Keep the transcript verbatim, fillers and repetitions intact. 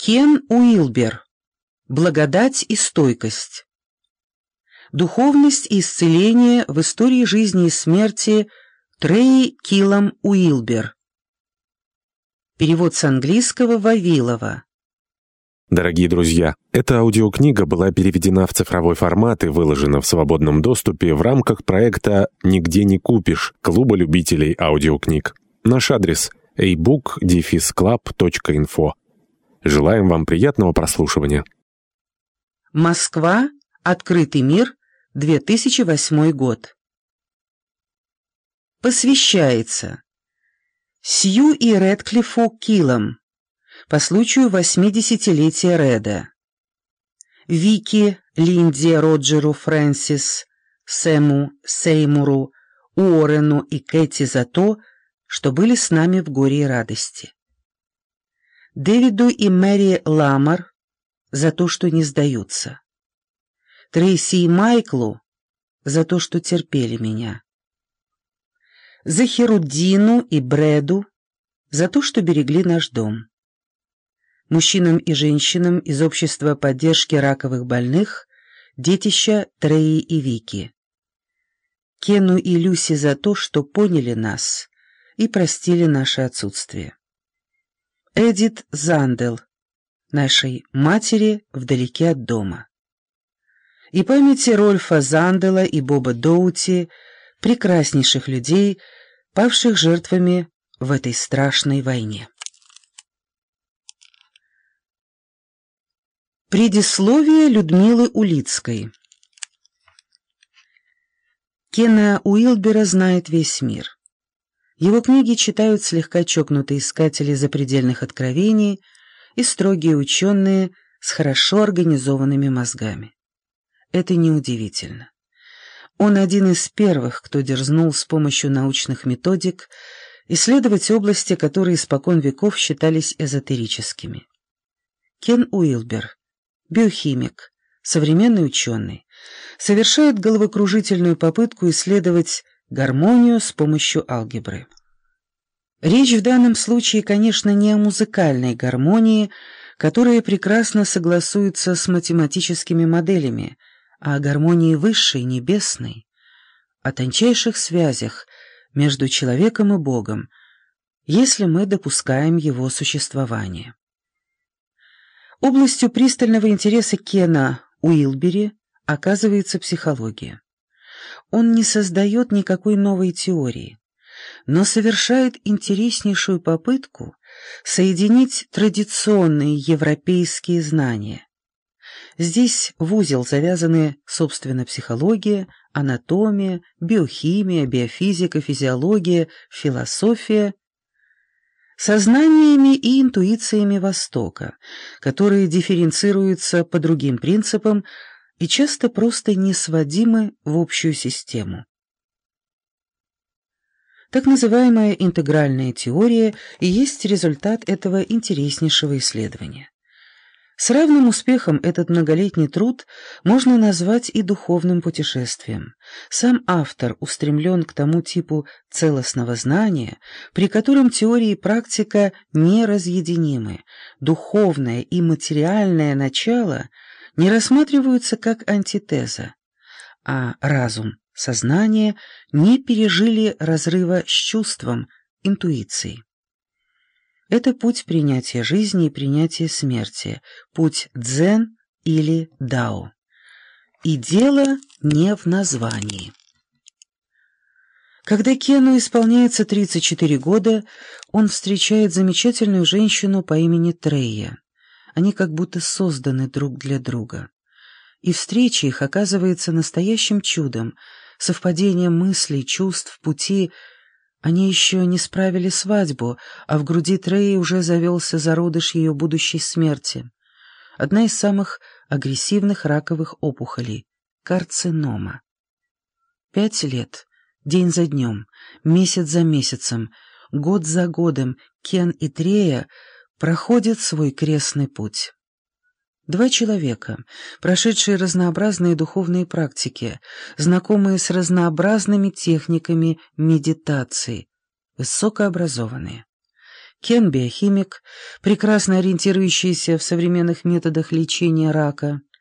Кен Уилбер. Благодать и стойкость. Духовность и исцеление в истории жизни и смерти Треи Киллам Уилбер. Перевод с английского Вавилова. Дорогие друзья, эта аудиокнига была переведена в цифровой формат и выложена в свободном доступе в рамках проекта «Нигде не купишь» Клуба любителей аудиокниг. Наш адрес – эй бук дефис клаб точка инфо. Желаем вам приятного прослушивания. Москва. Открытый мир. две тысячи восьмой год. Посвящается Сью и Рэдклиффу Киллам по случаю восьмидесятилетия Реда, Вики, Линде, Роджеру, Фрэнсис, Сэму, Сеймуру, Уоррену и Кэти за то, что были с нами в горе и радости, Дэвиду и Мэри Ламар за то, что не сдаются, Трейси и Майклу за то, что терпели меня, Захируддину и Брэду за то, что берегли наш дом, мужчинам и женщинам из общества поддержки раковых больных, детища Треи и Вики, Кену и Люси за то, что поняли нас и простили наше отсутствие, Эдит Зандел, нашей матери вдалеке от дома, и памяти Рольфа Зандела и Боба Доути, прекраснейших людей, павших жертвами в этой страшной войне. Предисловие Людмилы Улицкой. Кена Уилбера знает весь мир. Его книги читают слегка чокнутые искатели запредельных откровений и строгие ученые с хорошо организованными мозгами. Это неудивительно. Он один из первых, кто дерзнул с помощью научных методик исследовать области, которые испокон веков считались эзотерическими. Кен Уилбер, биохимик, современный ученый, совершает головокружительную попытку исследовать гармонию с помощью алгебры. Речь в данном случае, конечно, не о музыкальной гармонии, которая прекрасно согласуется с математическими моделями, а о гармонии высшей, небесной, о тончайших связях между человеком и Богом, если мы допускаем его существование. Областью пристального интереса Кена Уилбери оказывается психология. Он не создает никакой новой теории, но совершает интереснейшую попытку соединить традиционные европейские знания. Здесь в узел завязаны, собственно, психология, анатомия, биохимия, биофизика, физиология, философия, со знаниями и интуициями Востока, которые дифференцируются по другим принципам и часто просто не сводимы в общую систему. Так называемая интегральная теория и есть результат этого интереснейшего исследования. С равным успехом этот многолетний труд можно назвать и духовным путешествием. Сам автор устремлен к тому типу целостного знания, при котором теория и практика неразъединимы, духовное и материальное начало не рассматриваются как антитеза, а разум, сознание не пережили разрыва с чувством, интуицией. Это путь принятия жизни и принятия смерти, путь дзен или дао. И дело не в названии. Когда Кену исполняется тридцать четыре года, он встречает замечательную женщину по имени Трея. Они как будто созданы друг для друга. И встреча их оказывается настоящим чудом, совпадением мыслей, чувств, пути. Они еще не справили свадьбу, а в груди Треи уже завелся зародыш ее будущей смерти. Одна из самых агрессивных раковых опухолей – карцинома. Пять лет, день за днем, месяц за месяцем, год за годом Кен и Трея проходят свой крестный путь. Два человека, прошедшие разнообразные духовные практики, знакомые с разнообразными техниками медитации, высокообразованные. Кен — биохимик, прекрасно ориентирующийся в современных методах лечения рака.